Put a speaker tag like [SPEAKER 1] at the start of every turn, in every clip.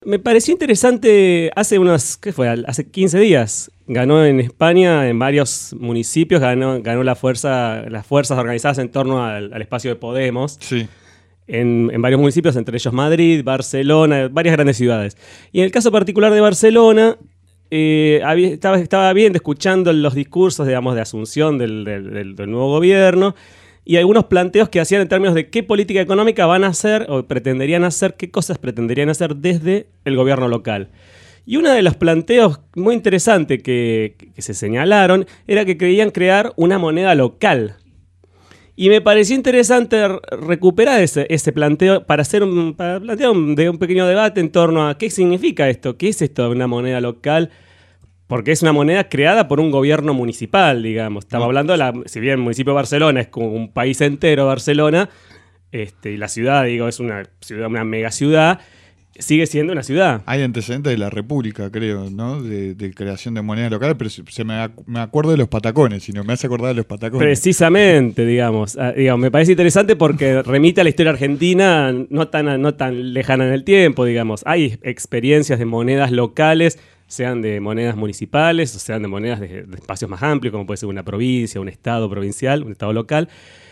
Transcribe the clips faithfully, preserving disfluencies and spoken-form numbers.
[SPEAKER 1] me pareció interesante, hace unos, ¿qué fue? Hace quince días, ganó en España, en varios municipios, ganó, ganó la fuerza, las fuerzas organizadas en torno al, al espacio de Podemos.
[SPEAKER 2] Sí.
[SPEAKER 1] En, en varios municipios, entre ellos Madrid, Barcelona, varias grandes ciudades. Y en el caso particular de Barcelona, eh, había, estaba, estaba bien escuchando los discursos, digamos, de asunción del, del, del, del nuevo gobierno y algunos planteos que hacían en términos de qué política económica van a hacer o pretenderían hacer, qué cosas pretenderían hacer desde el gobierno local. Y uno de los planteos muy interesantes que, que se señalaron era que querían crear una moneda local. Y me pareció interesante recuperar ese, ese planteo para hacer un, para plantear un, de un pequeño debate en torno a qué significa esto, qué es esto de una moneda local, porque es una moneda creada por un gobierno municipal, digamos. Estamos hablando de la, si bien el municipio de Barcelona es como un país entero, Barcelona, este, y la ciudad, digo, es una ciudad, una mega ciudad, sigue siendo una ciudad.
[SPEAKER 2] Hay antecedentes de la República, creo, ¿no? De, de creación de moneda local, pero se me, ac- me acuerdo de los patacones, si no me hace acordar de los patacones.
[SPEAKER 1] Precisamente, digamos, ah, digamos. Me parece interesante porque remite a la historia argentina no tan, no tan lejana en el tiempo, digamos. Hay experiencias de monedas locales, sean de monedas municipales o sean de monedas de, de espacios más amplios, como puede ser una provincia, un estado provincial, un estado local.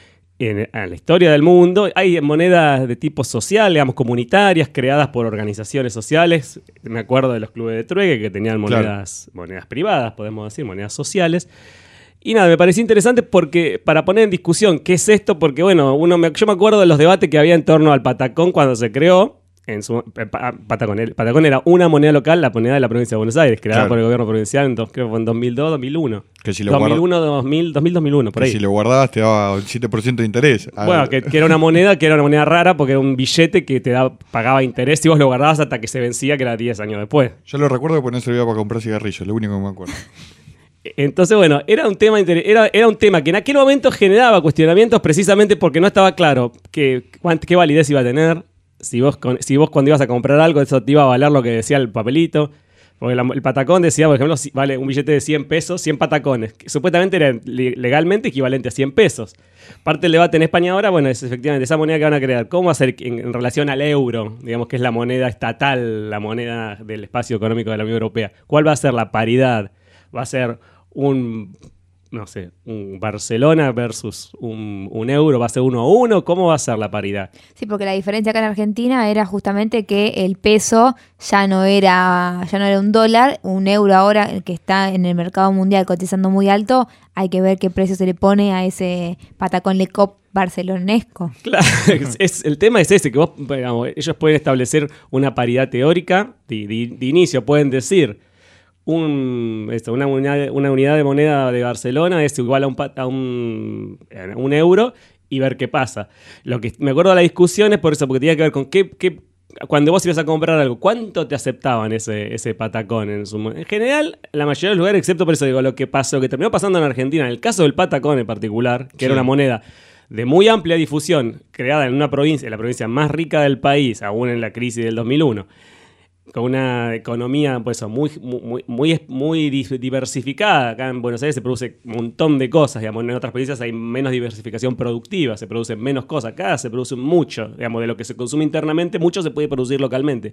[SPEAKER 1] En, en la historia del mundo hay monedas de tipo social, digamos, comunitarias, creadas por organizaciones sociales. Me acuerdo de los clubes de trueque que tenían monedas, claro. monedas privadas, podemos decir, monedas sociales. Y nada, me pareció interesante porque para poner en discusión qué es esto, porque bueno, uno me, yo me acuerdo de los debates que había en torno al patacón cuando se creó. En su, Patacón, el Patacón era una moneda local, la moneda de la provincia de Buenos Aires, creada
[SPEAKER 2] claro.
[SPEAKER 1] por el gobierno provincial en, dos, creo que fue en dos mil dos, dos mil uno.
[SPEAKER 2] Que si lo
[SPEAKER 1] dos mil uno,
[SPEAKER 2] guarda...
[SPEAKER 1] dos mil, dos mil, dos mil uno, por
[SPEAKER 2] que
[SPEAKER 1] ahí.
[SPEAKER 2] Si lo guardabas te daba el siete por ciento de interés.
[SPEAKER 1] Bueno, que, que era una moneda que era una moneda rara porque era un billete que te da, pagaba interés y vos lo guardabas hasta que se vencía, que era diez años después.
[SPEAKER 2] Yo lo recuerdo porque no servía para comprar cigarrillos, lo único que me acuerdo.
[SPEAKER 1] Entonces, bueno, era un tema inter- era, era un tema que en aquel momento generaba cuestionamientos precisamente porque no estaba claro qué, qué validez iba a tener. Si vos, con, si vos cuando ibas a comprar algo, eso te iba a valer lo que decía el papelito. Porque la, el patacón decía, por ejemplo, si vale un billete de cien pesos, cien patacones. Que supuestamente era legalmente equivalente a cien pesos. Parte del debate en España ahora, bueno, es efectivamente esa moneda que van a crear. ¿Cómo va a ser en, en relación al euro? Digamos que es la moneda estatal, la moneda del espacio económico de la Unión Europea. ¿Cuál va a ser la paridad? ¿Va a ser un... no sé, un Barcelona versus un, un euro, va a ser uno a uno? ¿Cómo va a ser la paridad?
[SPEAKER 3] Sí, porque la diferencia acá en Argentina era justamente que el peso ya no era, ya no era un dólar, un euro ahora que está en el mercado mundial cotizando muy alto, hay que ver qué precio se le pone a ese patacón Lecop barcelonesco.
[SPEAKER 1] Claro, es, es, el tema es ese, que vos, digamos, ellos pueden establecer una paridad teórica de, de, de inicio, pueden decir Un, esto, una, unidad, una unidad de moneda de Barcelona es igual a un, a un, a un euro y ver qué pasa. Lo que me acuerdo de la discusión es por eso, porque tenía que ver con qué, qué cuando vos ibas a comprar algo, ¿cuánto te aceptaban ese, ese patacón? En, su, en general, la mayoría de los lugares, excepto por eso, digo, lo que pasó, lo que terminó pasando en Argentina, en el caso del patacón en particular, que sí. era una moneda de muy amplia difusión, creada en una provincia, en la provincia más rica del país, aún en la crisis del dos mil uno, con una economía pues, muy, muy, muy, muy diversificada. Acá en Buenos Aires se produce un montón de cosas, digamos. En otras provincias hay menos diversificación productiva, se producen menos cosas. Acá se produce mucho, digamos, de lo que se consume internamente, mucho se puede producir localmente.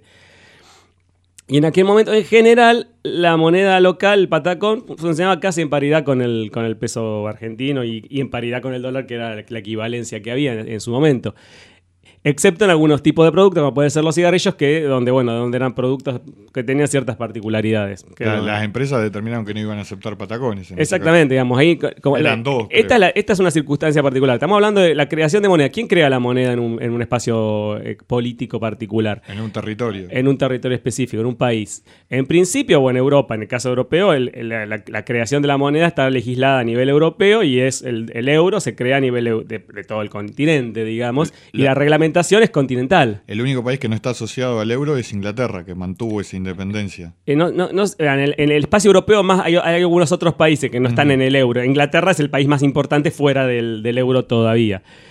[SPEAKER 1] Y en aquel momento, en general, la moneda local, el patacón, funcionaba casi en paridad con el, con el peso argentino y, y en paridad con el dólar, que era la equivalencia que había en, en su momento. Excepto en algunos tipos de productos, como pueden ser los cigarrillos, que donde bueno donde eran productos que tenían ciertas particularidades. Que
[SPEAKER 2] la,
[SPEAKER 1] no,
[SPEAKER 2] las empresas determinaron que no iban a aceptar patacones.
[SPEAKER 1] Exactamente, digamos. Ahí, como
[SPEAKER 2] Eran
[SPEAKER 1] la,
[SPEAKER 2] dos.
[SPEAKER 1] Esta, la, esta es una circunstancia particular. Estamos hablando de la creación de moneda. ¿Quién crea la moneda en un, en un espacio eh, político particular?
[SPEAKER 2] En un territorio.
[SPEAKER 1] En un territorio específico, en un país. En principio, o en Europa, en el caso europeo, el, el, la, la creación de la moneda está legislada a nivel europeo y es el, el euro se crea a nivel de, de todo el continente, digamos, la, y la reglamentación es continental.
[SPEAKER 2] El único país que no está asociado al euro es Inglaterra, que mantuvo esa independencia.
[SPEAKER 1] Eh, no, no, no, en, el, en el espacio europeo más hay, hay algunos otros países que no están uh-huh. en el euro. Inglaterra es el país más importante fuera del, del euro todavía.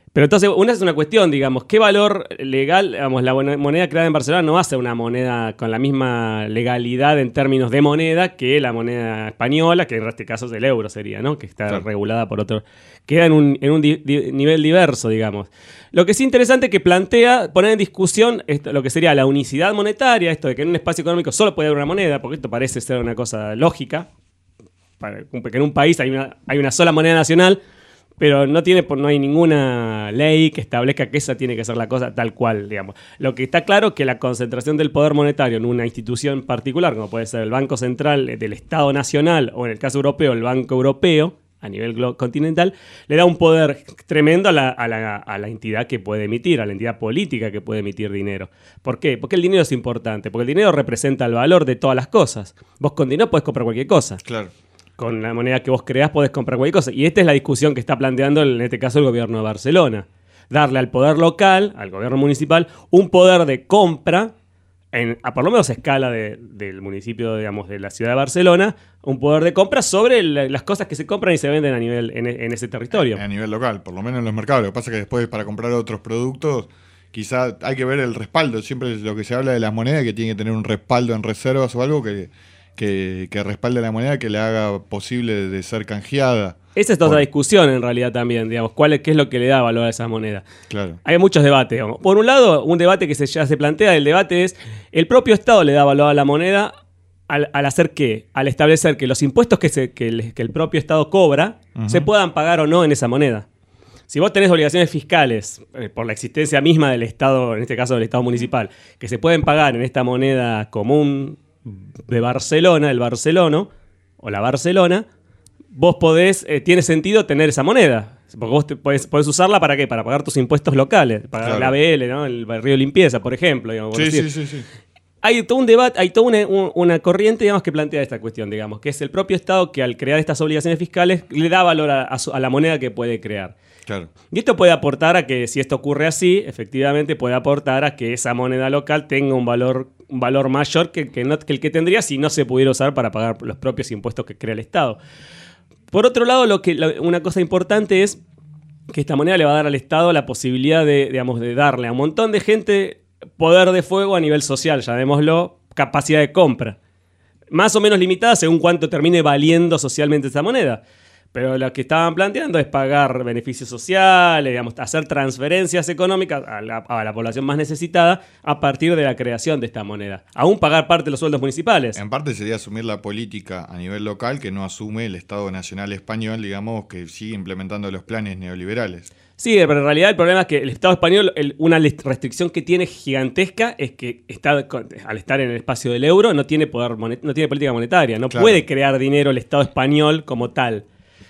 [SPEAKER 1] Pero entonces, una es una cuestión, digamos, ¿qué valor legal, digamos, la moneda creada en Barcelona no va a ser una moneda con la misma legalidad en términos de moneda que la moneda española, que en este caso es el euro sería, ¿no? Que está
[SPEAKER 2] Claro.
[SPEAKER 1] regulada por otro... Queda en un, en un di- di- nivel diverso, digamos. Lo que es interesante es que plantea poner en discusión esto, lo que sería la unicidad monetaria, esto de que en un espacio económico solo puede haber una moneda, porque esto parece ser una cosa lógica, para, que en un país hay una, hay una sola moneda nacional, pero no tiene no hay ninguna ley que establezca que esa tiene que ser la cosa tal cual, digamos. Lo que está claro es que la concentración del poder monetario en una institución particular, como puede ser el Banco Central del Estado Nacional o en el caso europeo el Banco Europeo, a nivel glo- continental, le da un poder tremendo a la, a, la, a la entidad que puede emitir, a la entidad política que puede emitir dinero. ¿Por qué? Porque el dinero es importante, porque el dinero representa el valor de todas las cosas. Vos con dinero podés comprar cualquier cosa.
[SPEAKER 2] Claro.
[SPEAKER 1] Con la moneda que vos creás podés comprar cualquier cosa. Y esta es la discusión que está planteando, en este caso, el gobierno de Barcelona. Darle al poder local, al gobierno municipal, un poder de compra, en, a por lo menos a escala de, del municipio, digamos, de la ciudad de Barcelona, un poder de compra sobre la, las cosas que se compran y se venden a nivel en, en ese territorio.
[SPEAKER 2] A nivel local, por lo menos en los mercados. Lo que pasa es que después para comprar otros productos, quizá hay que ver el respaldo. Siempre lo que se habla de las monedas, que tiene que tener un respaldo en reservas o algo que, que, que respalde la moneda, que le haga posible de ser canjeada.
[SPEAKER 1] Esa es otra
[SPEAKER 2] Por-
[SPEAKER 1] discusión en realidad también, digamos, cuál es, qué es lo que le da valor a esa moneda.
[SPEAKER 2] Claro.
[SPEAKER 1] Hay muchos debates. Digamos. Por un lado, un debate que se, ya se plantea, el debate es, el propio Estado le da valor a la moneda al, al hacer qué, al establecer que los impuestos que, se, que, el, que el propio Estado cobra
[SPEAKER 2] Ujú.
[SPEAKER 1] se puedan pagar o no en esa moneda. Si vos tenés obligaciones fiscales eh, por la existencia misma del Estado, en este caso del Estado municipal, que se pueden pagar en esta moneda común de Barcelona, el barcelono, o la Barcelona, vos podés, eh, tiene sentido tener esa moneda. Porque vos te podés, podés usarla para qué, para pagar tus impuestos locales, pagar
[SPEAKER 2] Claro.
[SPEAKER 1] la A B L, ¿no? El barrio de limpieza, por ejemplo. Digamos, por
[SPEAKER 2] Sí,
[SPEAKER 1] decir.
[SPEAKER 2] sí, sí, sí.
[SPEAKER 1] Hay todo un debate, hay toda una, un- una corriente, digamos, que plantea esta cuestión, digamos, que es el propio Estado que al crear estas obligaciones fiscales le da valor a, a su- a la moneda que puede crear.
[SPEAKER 2] Claro.
[SPEAKER 1] Y esto puede aportar a que, si esto ocurre así, efectivamente puede aportar a que esa moneda local tenga un valor, un valor mayor que, que no- que el que tendría si no se pudiera usar para pagar los propios impuestos que crea el Estado. Por otro lado, lo que, lo- una cosa importante es que esta moneda le va a dar al Estado la posibilidad de, digamos, de darle a un montón de gente poder de fuego a nivel social, llamémoslo, capacidad de compra. Más o menos limitada según cuánto termine valiendo socialmente esa moneda. Pero lo que estaban planteando es pagar beneficios sociales, digamos, hacer transferencias económicas a la, a la población más necesitada a partir de la creación de esta moneda. Aún pagar parte de los sueldos municipales.
[SPEAKER 2] En parte sería asumir la política a nivel local que no asume el Estado Nacional Español, digamos, que sigue implementando los planes neoliberales.
[SPEAKER 1] Sí, pero en realidad el problema es que el Estado español, el- una list- restricción que tiene gigantesca es que está, con- al estar en el espacio del euro no tiene poder monet- no tiene política monetaria, no
[SPEAKER 2] Claro.
[SPEAKER 1] puede crear dinero el Estado español como tal.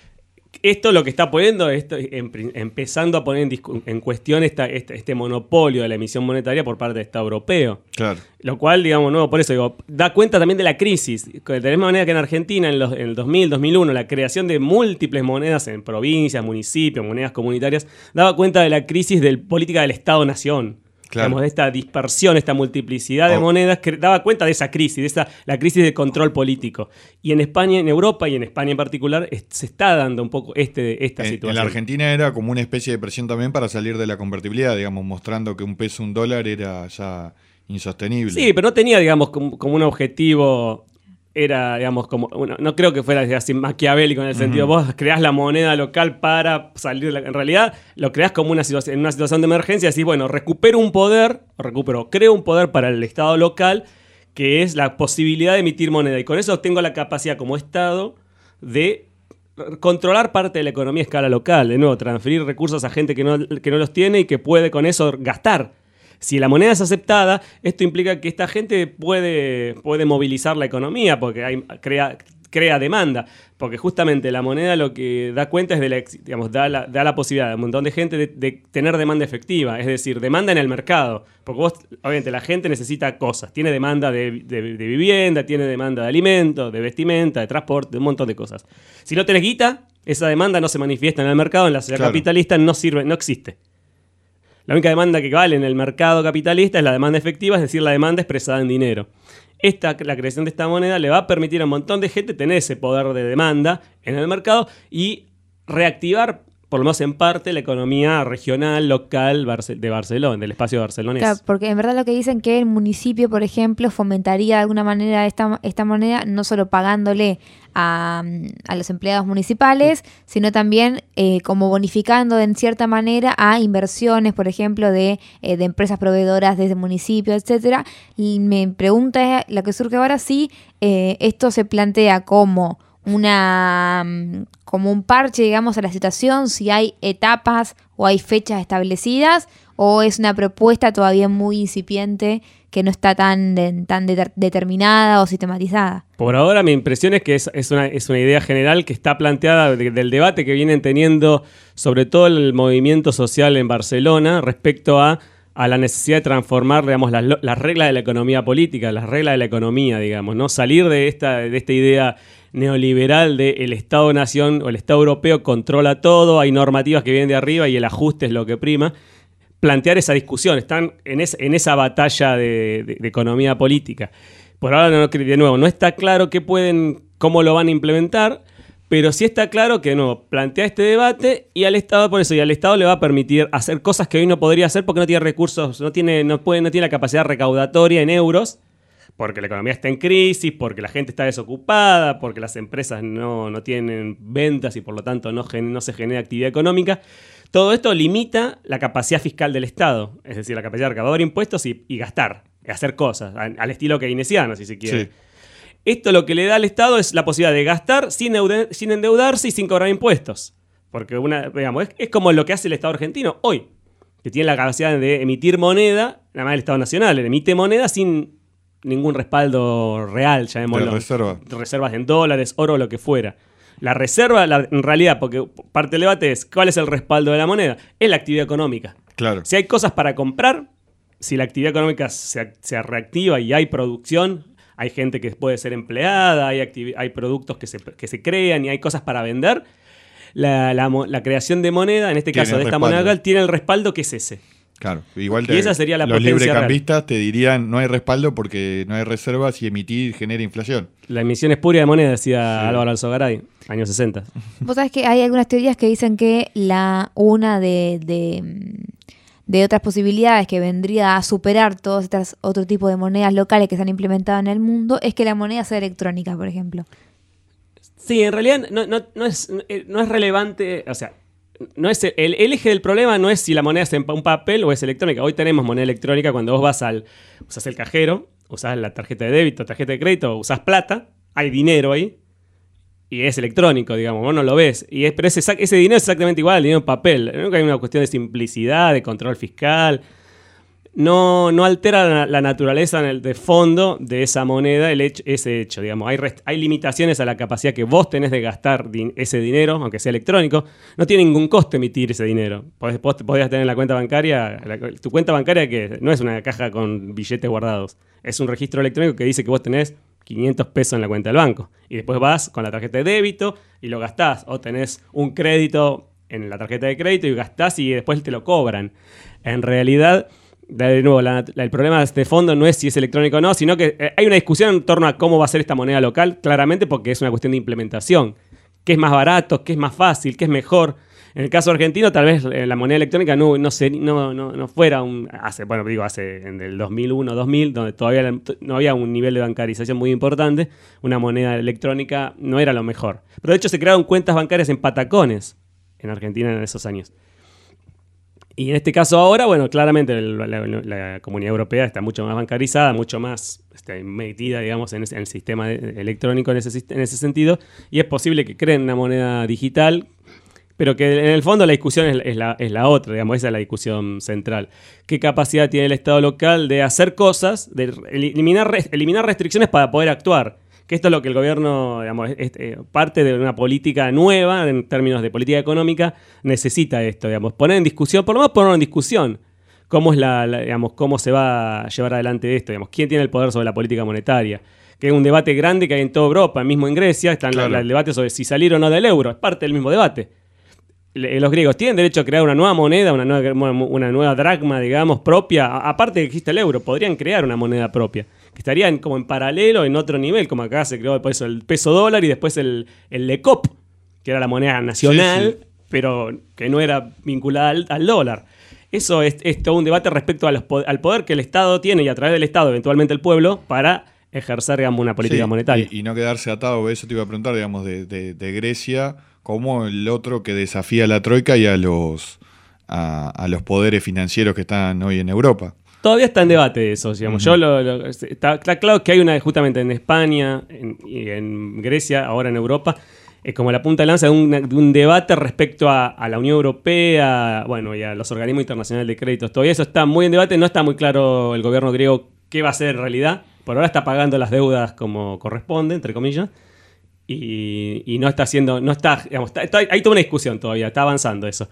[SPEAKER 1] Esto lo que está poniendo, esto, em- empezando a poner en, discu- en cuestión esta, este, este monopolio de la emisión monetaria por parte del Estado europeo.
[SPEAKER 2] Claro.
[SPEAKER 1] Lo cual, digamos, no, por eso digo, da cuenta también de la crisis. De la misma manera que en Argentina, en, los, en el dos mil, dos mil uno, la creación de múltiples monedas en provincias, municipios, monedas comunitarias, daba cuenta de la crisis de política del Estado-Nación.
[SPEAKER 2] Claro.
[SPEAKER 1] Digamos, de esta dispersión, esta multiplicidad de
[SPEAKER 2] Oh.
[SPEAKER 1] monedas, que daba cuenta de esa crisis, de esa, la crisis de control político. Y en España, en Europa y en España en particular, es- se está dando un poco este, esta
[SPEAKER 2] En, en
[SPEAKER 1] situación.
[SPEAKER 2] la Argentina era como una especie de presión también para salir de la convertibilidad, digamos, mostrando que un peso, un dólar era ya insostenible.
[SPEAKER 1] Sí, pero no tenía, digamos, como, como un objetivo, era, digamos, como, una- no creo que fuera así maquiavélico en el sentido, vos creás la moneda local para salir de la... En realidad, lo creás como una situación, en una situación de emergencia, decís, bueno, recupero un poder, o recupero, creo un poder para el Estado local, que es la posibilidad de emitir moneda, y con eso tengo la capacidad como Estado de controlar parte de la economía a escala local, de nuevo, transferir recursos a gente que no, que no los tiene y que puede con eso gastar. Si la moneda es aceptada, esto implica que esta gente puede, puede movilizar la economía porque hay, crea, crea demanda. Porque justamente la moneda lo que da cuenta es de la, ex- digamos, da la, da la posibilidad a un montón de gente de, de tener demanda efectiva, es decir, demanda en el mercado. Porque vos, obviamente, la gente necesita cosas. Tiene demanda de, de- de vivienda, tiene demanda de alimentos, de vestimenta, de transporte, de un montón de cosas. Si no tenés guita, esa demanda no se manifiesta en el mercado, en la sociedad
[SPEAKER 2] Claro.
[SPEAKER 1] capitalista no sirve, no existe. La única demanda que vale en el mercado capitalista es la demanda efectiva, es decir, la demanda expresada en dinero. Esta, la creación de esta moneda le va a permitir a un montón de gente tener ese poder de demanda en el mercado y reactivar por lo menos en parte, la economía regional, local de Barcelona, del espacio barcelonés.
[SPEAKER 3] Claro, porque en verdad lo que dicen que el municipio, por ejemplo, fomentaría de alguna manera esta, esta moneda, no solo pagándole a, a los empleados municipales, sino también eh, como bonificando en cierta manera a inversiones, por ejemplo, de, eh, de empresas proveedoras desde el municipio, etcétera. Y me pregunta la que surge ahora si eh, esto se plantea como una como un parche, digamos, a la situación, si hay etapas o hay fechas establecidas, o es una propuesta todavía muy incipiente que no está tan, de, tan de, determinada o sistematizada.
[SPEAKER 1] Por ahora mi impresión es que es, es, una, es una idea general que está planteada de, del debate que vienen teniendo sobre todo el movimiento social en Barcelona respecto a a la necesidad de transformar, digamos, las, las reglas de la economía política, las reglas de la economía, digamos, ¿no? Salir de esta, de esta idea neoliberal de el Estado-nación o el Estado europeo controla todo, hay normativas que vienen de arriba y el ajuste es lo que prima. Plantear esa discusión, están en, es, en esa batalla de, de, de economía política. Por ahora, no, de nuevo, no está claro qué pueden, cómo lo van a implementar, pero sí está claro que no, plantea este debate y al Estado, por eso, y al Estado le va a permitir hacer cosas que hoy no podría hacer porque no tiene recursos, no tiene, no puede, no tiene la capacidad recaudatoria en euros, porque la economía está en crisis, porque la gente está desocupada, porque las empresas no, no tienen ventas y por lo tanto no, no se genera actividad económica. Todo esto limita la capacidad fiscal del Estado, es decir, la capacidad de recaudar impuestos y, y gastar, y hacer cosas, al estilo keynesiano, si se quiere. Sí. Esto lo que le da al Estado es la posibilidad de gastar sin, sin endeudarse y sin cobrar impuestos. Porque una, digamos, es, es como lo que hace el Estado argentino hoy, que tiene la capacidad de emitir moneda, nada más el Estado Nacional, emite moneda sin ningún respaldo real, llamémoslo.
[SPEAKER 2] Reserva.
[SPEAKER 1] Reservas en dólares, oro, lo que fuera. La reserva, la, en realidad, porque parte del debate es, ¿cuál es el respaldo de la moneda? Es la actividad económica.
[SPEAKER 2] Claro.
[SPEAKER 1] Si hay cosas para comprar, si la actividad económica se, se reactiva y hay producción, hay gente que puede ser empleada, hay, activi- hay productos que se, que se crean y hay cosas para vender. La, la, la creación de moneda, en este caso de esta
[SPEAKER 2] respaldo.
[SPEAKER 1] moneda local, tiene el respaldo que es ese.
[SPEAKER 2] Claro, igual
[SPEAKER 1] te, y esa sería la
[SPEAKER 2] los
[SPEAKER 1] potencia
[SPEAKER 2] librecambistas
[SPEAKER 1] real.
[SPEAKER 2] Te dirían no hay respaldo porque no hay reservas y emitir genera inflación.
[SPEAKER 1] La emisión espuria de moneda, decía
[SPEAKER 2] sí.
[SPEAKER 1] Álvaro Alzogaray, años sesenta.
[SPEAKER 3] Vos sabés que hay algunas teorías que dicen que la una de... de de otras posibilidades que vendría a superar todos estos otro tipo de monedas locales que se han implementado en el mundo es que la moneda sea electrónica, por ejemplo.
[SPEAKER 1] Sí, en realidad no, no, no, es, no es relevante, o sea, no es el, el eje del problema no es si la moneda es en un papel o es electrónica. Hoy tenemos moneda electrónica cuando vos vas al, usás el cajero, usás la tarjeta de débito, tarjeta de crédito, usás plata, hay dinero ahí. Y es electrónico, digamos, vos no lo ves. Y es, pero ese, ese dinero es exactamente igual al dinero en papel. Nunca hay una cuestión de simplicidad, de control fiscal. No, no altera la, la naturaleza en el, de fondo de esa moneda el hecho, ese hecho. Digamos. Hay, rest, hay limitaciones a la capacidad que vos tenés de gastar din, ese dinero, aunque sea electrónico. No tiene ningún costo emitir ese dinero. Podés, vos podías tener en la cuenta bancaria, la, tu cuenta bancaria que no es una caja con billetes guardados. Es un registro electrónico que dice que vos tenés quinientos pesos en la cuenta del banco. Y después vas con la tarjeta de débito y lo gastás. O tenés un crédito en la tarjeta de crédito y gastás y después te lo cobran. En realidad, de nuevo, la, la, el problema de este fondo no es si es electrónico o no, sino que eh, hay una discusión en torno a cómo va a ser esta moneda local, claramente porque es una cuestión de implementación. ¿Qué es más barato? ¿Qué es más fácil? ¿Qué es mejor? En el caso argentino, tal vez eh, la moneda electrónica no, no, se, no, no, no fuera un... Hace, bueno, digo, hace en el dos mil uno, dos mil, donde todavía no había un nivel de bancarización muy importante, una moneda electrónica no era lo mejor. Pero de hecho se crearon cuentas bancarias en patacones en Argentina en esos años. Y en este caso ahora, bueno, claramente la, la, la Comunidad Europea está mucho más bancarizada, mucho más este, metida, digamos, en, ese, en el sistema de, electrónico en ese, en ese sentido, y es posible que creen una moneda digital, pero que en el fondo la discusión es, es, la, es la otra, digamos, esa es la discusión central. ¿Qué capacidad tiene el Estado local de hacer cosas, de eliminar, eliminar restricciones para poder actuar? Que esto es lo que el gobierno, digamos, es, es, parte de una política nueva en términos de política económica, necesita esto, digamos, poner en discusión, por lo menos poner en discusión cómo es la, la digamos, cómo se va a llevar adelante esto, digamos, quién tiene el poder sobre la política monetaria. Que es un debate grande que hay en toda Europa, mismo en Grecia, está claro. la, la, el debate sobre si salir o no del euro, es parte del mismo debate. Los griegos tienen derecho a crear una nueva moneda, una nueva, una nueva dracma, digamos, propia. Aparte de que existe el euro, podrían crear una moneda propia, que estarían como en paralelo, en otro nivel, como acá se creó por eso el peso dólar y después el, el LECOP, que era la moneda nacional, sí, sí. pero que no era vinculada al, al dólar. Eso es, es todo un debate respecto a los, al poder que el Estado tiene y a través del Estado eventualmente el pueblo para ejercer, digamos, una política
[SPEAKER 2] Sí,
[SPEAKER 1] monetaria.
[SPEAKER 2] Y, y no quedarse atado, eso te iba a preguntar, digamos, de, de, de Grecia, como el otro que desafía a la Troika y a los, a, a los poderes financieros que están hoy en Europa.
[SPEAKER 1] Todavía está en debate eso, digamos. Uh-huh. Yo lo, lo, está, está claro que hay una justamente en España en, y en Grecia, ahora en Europa, es como la punta de lanza de un, de un debate respecto a, a la Unión Europea, bueno, y a los organismos internacionales de créditos. Todavía eso está muy en debate, no está muy claro el gobierno griego qué va a hacer en realidad. Por ahora está pagando las deudas como corresponde, entre comillas, y, y no está haciendo, no está, digamos, está, está, hay toda una discusión todavía, está avanzando eso.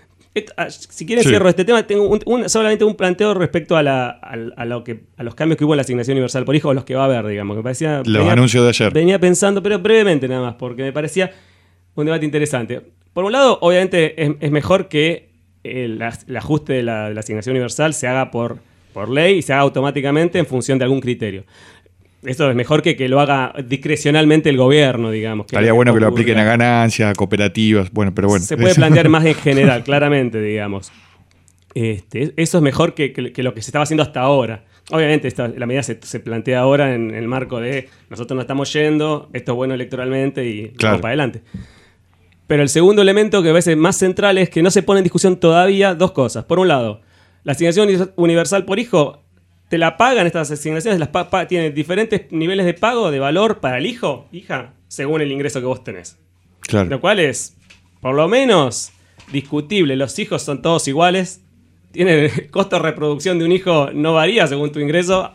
[SPEAKER 1] Si quieren, sí. cierro este tema. Tengo un, un, solamente un planteo respecto a, la, a, a, lo que, a los cambios que hubo en la asignación universal por hijo, o los que va a haber, digamos. Que parecía,
[SPEAKER 2] los venía, anuncios de ayer.
[SPEAKER 1] Venía pensando, pero brevemente nada más, porque me parecía un debate interesante. Por un lado, obviamente, es, es mejor que el, el ajuste de la, de la asignación universal se haga por, por ley y se haga automáticamente en función de algún criterio. Esto es mejor que que lo haga discrecionalmente el gobierno, digamos.
[SPEAKER 2] Estaría que bueno que lo apliquen a ganancias, a cooperativas, bueno, pero bueno.
[SPEAKER 1] Se puede plantear más en general, claramente, digamos. Este, eso es mejor que, que, que lo que se estaba haciendo hasta ahora. Obviamente esta, la medida se, se plantea ahora en, en el marco de nosotros nos estamos yendo, esto es bueno electoralmente y
[SPEAKER 2] claro.
[SPEAKER 1] vamos para adelante. Pero el segundo elemento que a veces más central es que no se pone en discusión todavía dos cosas. Por un lado, la asignación universal por hijo te la pagan, estas asignaciones, las pa- pa- tienen diferentes niveles de pago, de valor para el hijo, hija, según el ingreso que vos tenés.
[SPEAKER 2] Claro.
[SPEAKER 1] Lo cual es, por lo menos, discutible. Los hijos son todos iguales. Tiene el costo de reproducción de un hijo no varía según tu ingreso.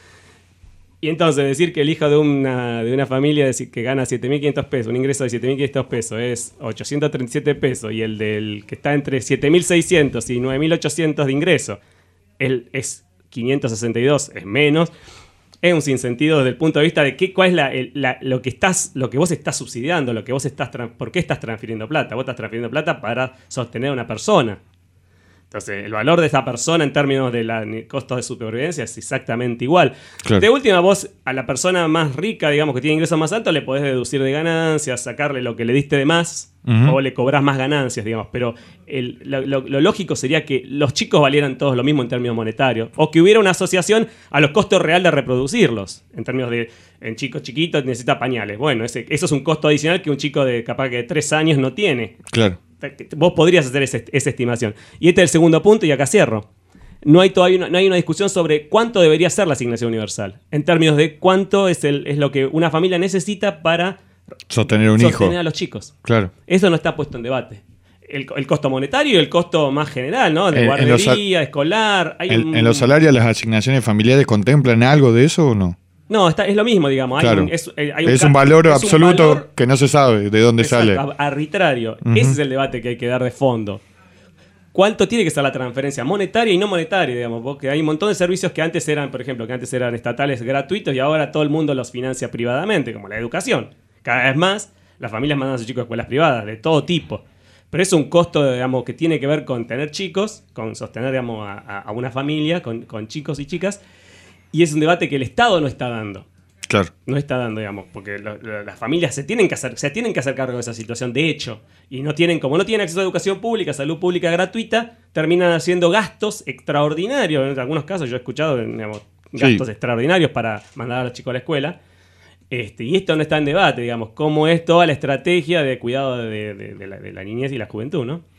[SPEAKER 1] Y entonces decir que el hijo de una, de una familia que gana siete mil quinientos pesos, un ingreso de siete mil quinientos pesos es ochocientos treinta y siete pesos, y el del que está entre siete mil seiscientos y nueve mil ochocientos de ingreso él es quinientos sesenta y dos, es menos, es un sinsentido desde el punto de vista de qué, cuál es la, el, la, lo, que estás, lo que vos estás subsidiando, lo que vos estás, por qué estás transfiriendo plata. Vos estás transfiriendo plata para sostener a una persona. Entonces, el valor de esa persona en términos de la costos de supervivencia es exactamente igual. Claro. De última, vos a la persona más rica, digamos, que tiene ingresos más altos, le podés deducir de ganancias, sacarle lo que le diste de más, uh-huh. o le cobrás más ganancias, digamos. Pero el, lo, lo, lo lógico sería que los chicos valieran todos lo mismo en términos monetarios, o que hubiera una asociación a los costos reales de reproducirlos, en términos de, en chicos chiquitos necesita pañales. Bueno, ese, eso es un costo adicional que un chico de capaz que de tres años no tiene.
[SPEAKER 2] Claro.
[SPEAKER 1] Vos podrías hacer ese, esa estimación. Y este es el segundo punto, y acá cierro. No hay todavía una, no hay una discusión sobre cuánto debería ser la asignación universal, en términos de cuánto es, el, es lo que una familia necesita para
[SPEAKER 2] sostener un
[SPEAKER 1] sostener
[SPEAKER 2] hijo
[SPEAKER 1] a los chicos.
[SPEAKER 2] Claro.
[SPEAKER 1] Eso no está puesto en debate. El, el costo monetario y el costo más general, ¿no? De en, guardería, en escolar. Hay
[SPEAKER 2] en,
[SPEAKER 1] un...
[SPEAKER 2] ¿En los salarios las asignaciones familiares contemplan algo de eso o no?
[SPEAKER 1] No, está, es lo mismo, digamos. Hay
[SPEAKER 2] claro.
[SPEAKER 1] un, es, hay un,
[SPEAKER 2] es un valor
[SPEAKER 1] es
[SPEAKER 2] absoluto
[SPEAKER 1] un valor,
[SPEAKER 2] que no se sabe de dónde
[SPEAKER 1] exacto,
[SPEAKER 2] sale.
[SPEAKER 1] Arbitrario. Uh-huh. Ese es el debate que hay que dar de fondo. ¿Cuánto tiene que ser la transferencia monetaria y no monetaria, digamos? Porque hay un montón de servicios que antes eran, por ejemplo, que antes eran estatales gratuitos y ahora todo el mundo los financia privadamente, como la educación. Cada vez más las familias mandan a sus chicos a escuelas privadas, de todo tipo. Pero es un costo, digamos, que tiene que ver con tener chicos, con sostener, digamos, a, a una familia, con, con chicos y chicas. Y es un debate que el Estado no está dando.
[SPEAKER 2] Claro.
[SPEAKER 1] No está dando, digamos, porque lo, lo, las familias se tienen, que hacer, se tienen que hacer cargo de esa situación, de hecho. Y no tienen, como no tienen acceso a educación pública, salud pública gratuita, terminan haciendo gastos extraordinarios. En algunos casos yo he escuchado, digamos, gastos sí. extraordinarios para mandar a los chicos a la escuela. Este, y esto no está en debate, digamos, cómo es toda la estrategia de cuidado de, de, de, la, de la niñez y la juventud, ¿no?